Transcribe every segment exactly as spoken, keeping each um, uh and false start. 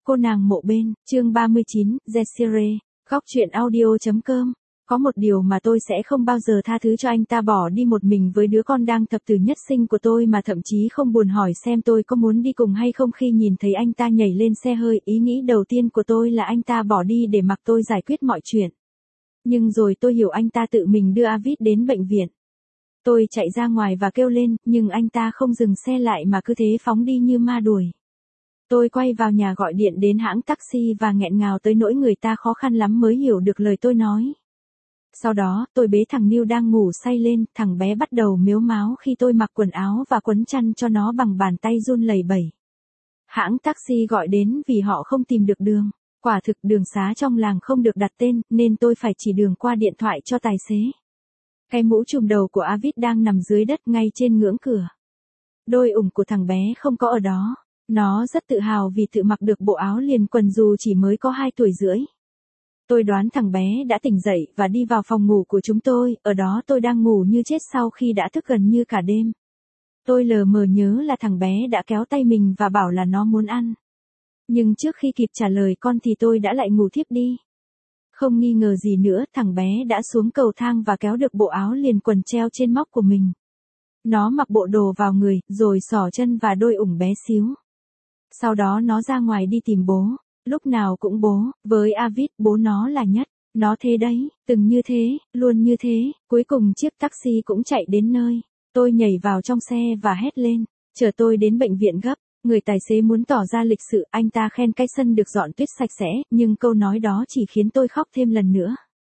Cô nàng mộ bên, chương ba mươi chín, Desire, góc truyện audio.com. Có một điều mà tôi sẽ không bao giờ tha thứ cho anh ta bỏ đi một mình với đứa con đang thập tử nhất sinh của tôi mà thậm chí không buồn hỏi xem tôi có muốn đi cùng hay không khi nhìn thấy anh ta nhảy lên xe hơi. Ý nghĩ đầu tiên của tôi là anh ta bỏ đi để mặc tôi giải quyết mọi chuyện. Nhưng rồi tôi hiểu anh ta tự mình đưa Avid đến bệnh viện. Tôi chạy ra ngoài và kêu lên, nhưng anh ta không dừng xe lại mà cứ thế phóng đi như ma đuổi. Tôi quay vào nhà gọi điện đến hãng taxi và nghẹn ngào tới nỗi người ta khó khăn lắm mới hiểu được lời tôi nói. Sau đó, tôi bế thằng Niu đang ngủ say lên, thằng bé bắt đầu mếu máo khi tôi mặc quần áo và quấn chăn cho nó bằng bàn tay run lẩy bẩy. Hãng taxi gọi đến vì họ không tìm được đường. Quả thực đường xá trong làng không được đặt tên, nên tôi phải chỉ đường qua điện thoại cho tài xế. Cái mũ trùm đầu của Avid đang nằm dưới đất ngay trên ngưỡng cửa. Đôi ủng của thằng bé không có ở đó. Nó rất tự hào vì tự mặc được bộ áo liền quần dù chỉ mới có hai tuổi rưỡi. Tôi đoán thằng bé đã tỉnh dậy và đi vào phòng ngủ của chúng tôi, ở đó tôi đang ngủ như chết sau khi đã thức gần như cả đêm. Tôi lờ mờ nhớ là thằng bé đã kéo tay mình và bảo là nó muốn ăn. Nhưng trước khi kịp trả lời con thì tôi đã lại ngủ thiếp đi. Không nghi ngờ gì nữa, thằng bé đã xuống cầu thang và kéo được bộ áo liền quần treo trên móc của mình. Nó mặc bộ đồ vào người, rồi xỏ chân và đôi ủng bé xíu. Sau đó nó ra ngoài đi tìm bố, lúc nào cũng bố, với Avid bố nó là nhất, nó thế đấy, từng như thế, luôn như thế, cuối cùng chiếc taxi cũng chạy đến nơi, tôi nhảy vào trong xe và hét lên, chở tôi đến bệnh viện gấp, người tài xế muốn tỏ ra lịch sự, anh ta khen cái sân được dọn tuyết sạch sẽ, nhưng câu nói đó chỉ khiến tôi khóc thêm lần nữa.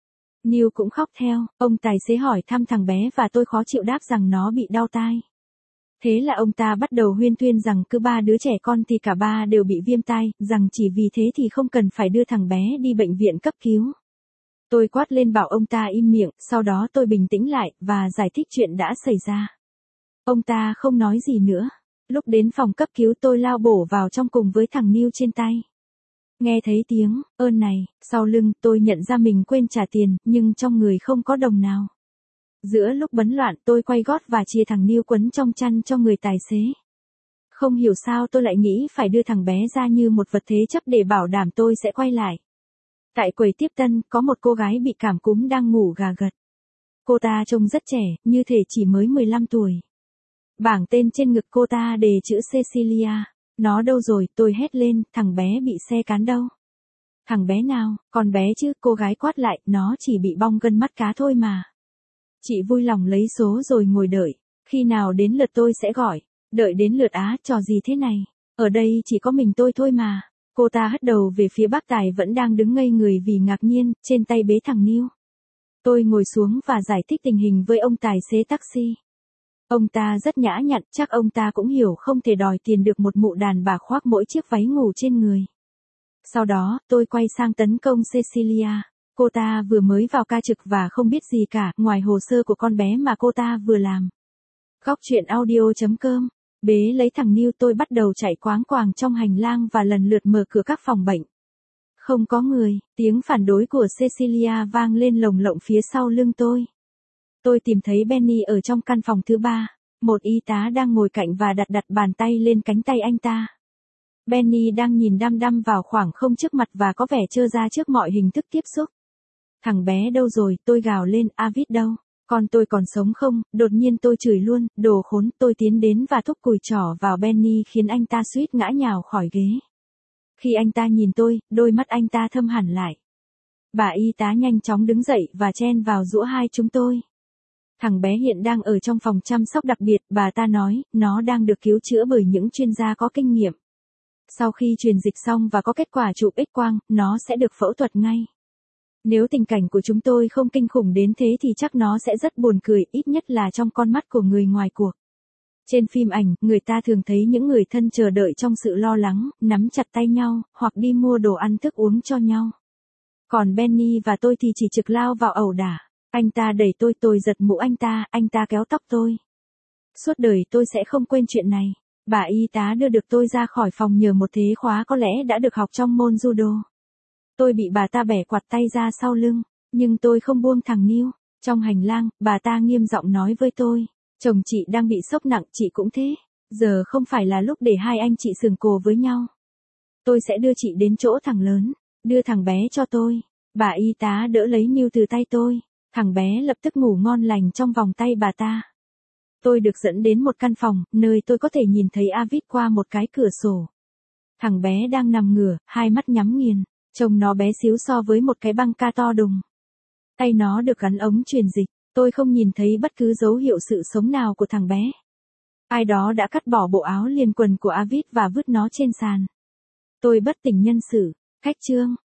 Niu cũng khóc theo, ông tài xế hỏi thăm thằng bé và tôi khó chịu đáp rằng nó bị đau tai. Thế là ông ta bắt đầu huyên thuyên rằng cứ ba đứa trẻ con thì cả ba đều bị viêm tai, rằng chỉ vì thế thì không cần phải đưa thằng bé đi bệnh viện cấp cứu. Tôi quát lên bảo ông ta im miệng, sau đó tôi bình tĩnh lại, và giải thích chuyện đã xảy ra. Ông ta không nói gì nữa. Lúc đến phòng cấp cứu tôi lao bổ vào trong cùng với thằng Niu trên tay. Nghe thấy tiếng, ơn này, sau lưng tôi nhận ra mình quên trả tiền, nhưng trong người không có đồng nào. Giữa lúc bấn loạn tôi quay gót và chia thằng Niu quấn trong chăn cho người tài xế. Không hiểu sao tôi lại nghĩ phải đưa thằng bé ra như một vật thế chấp để bảo đảm tôi sẽ quay lại. Tại quầy tiếp tân, có một cô gái bị cảm cúm đang ngủ gà gật. Cô ta trông rất trẻ, như thể chỉ mới mười lăm tuổi. Bảng tên trên ngực cô ta đề chữ Cecilia. Nó đâu rồi, tôi hét lên, thằng bé bị xe cán đâu. Thằng bé nào, con bé chứ, cô gái quát lại, nó chỉ bị bong gân mắt cá thôi mà. Chị vui lòng lấy số rồi ngồi đợi, khi nào đến lượt tôi sẽ gọi, đợi đến lượt á, trò gì thế này, ở đây chỉ có mình tôi thôi mà. Cô ta hất đầu về phía bác tài vẫn đang đứng ngây người vì ngạc nhiên, trên tay bế thằng Niu. Tôi ngồi xuống và giải thích tình hình với ông tài xế taxi. Ông ta rất nhã nhặn, chắc ông ta cũng hiểu không thể đòi tiền được một mụ đàn bà khoác mỗi chiếc váy ngủ trên người. Sau đó, tôi quay sang tấn công Cecilia. Cô ta vừa mới vào ca trực và không biết gì cả, ngoài hồ sơ của con bé mà cô ta vừa làm. Góc truyện audio.com. Bế lấy thằng Niu tôi bắt đầu chạy quáng quàng trong hành lang và lần lượt mở cửa các phòng bệnh. Không có người, tiếng phản đối của Cecilia vang lên lồng lộng phía sau lưng tôi. Tôi tìm thấy Benny ở trong căn phòng thứ ba, một y tá đang ngồi cạnh và đặt đặt bàn tay lên cánh tay anh ta. Benny đang nhìn đăm đăm vào khoảng không trước mặt và có vẻ trơ ra trước mọi hình thức tiếp xúc. Thằng bé đâu rồi, tôi gào lên, Avid đâu, con tôi còn sống không, đột nhiên tôi chửi luôn, đồ khốn, tôi tiến đến và thúc cùi trỏ vào Benny khiến anh ta suýt ngã nhào khỏi ghế. Khi anh ta nhìn tôi, đôi mắt anh ta thâm hẳn lại. Bà y tá nhanh chóng đứng dậy và chen vào giữa hai chúng tôi. Thằng bé hiện đang ở trong phòng chăm sóc đặc biệt, bà ta nói, nó đang được cứu chữa bởi những chuyên gia có kinh nghiệm. Sau khi truyền dịch xong và có kết quả chụp X-quang, nó sẽ được phẫu thuật ngay. Nếu tình cảnh của chúng tôi không kinh khủng đến thế thì chắc nó sẽ rất buồn cười, ít nhất là trong con mắt của người ngoài cuộc. Trên phim ảnh, người ta thường thấy những người thân chờ đợi trong sự lo lắng, nắm chặt tay nhau, hoặc đi mua đồ ăn thức uống cho nhau. Còn Benny và tôi thì chỉ trực lao vào ẩu đả. Anh ta đẩy tôi, tôi giật mũ anh ta, anh ta kéo tóc tôi. Suốt đời tôi sẽ không quên chuyện này. Bà y tá đưa được tôi ra khỏi phòng nhờ một thế khóa có lẽ đã được học trong môn judo. Tôi bị bà ta bẻ quạt tay ra sau lưng, nhưng tôi không buông thằng Niu. Trong hành lang, bà ta nghiêm giọng nói với tôi, chồng chị đang bị sốc nặng, chị cũng thế. Giờ không phải là lúc để hai anh chị sườn cồ với nhau. Tôi sẽ đưa chị đến chỗ thằng lớn, đưa thằng bé cho tôi. Bà y tá đỡ lấy Miu từ tay tôi, thằng bé lập tức ngủ ngon lành trong vòng tay bà ta. Tôi được dẫn đến một căn phòng, nơi tôi có thể nhìn thấy Avid qua một cái cửa sổ. Thằng bé đang nằm ngửa, hai mắt nhắm nghiền, trông nó bé xíu so với một cái băng ca to đùng. Tay nó được gắn ống truyền dịch, tôi không nhìn thấy bất cứ dấu hiệu sự sống nào của thằng bé. Ai đó đã cắt bỏ bộ áo liền quần của Avid và vứt nó trên sàn. Tôi bất tỉnh nhân sự, cách chương.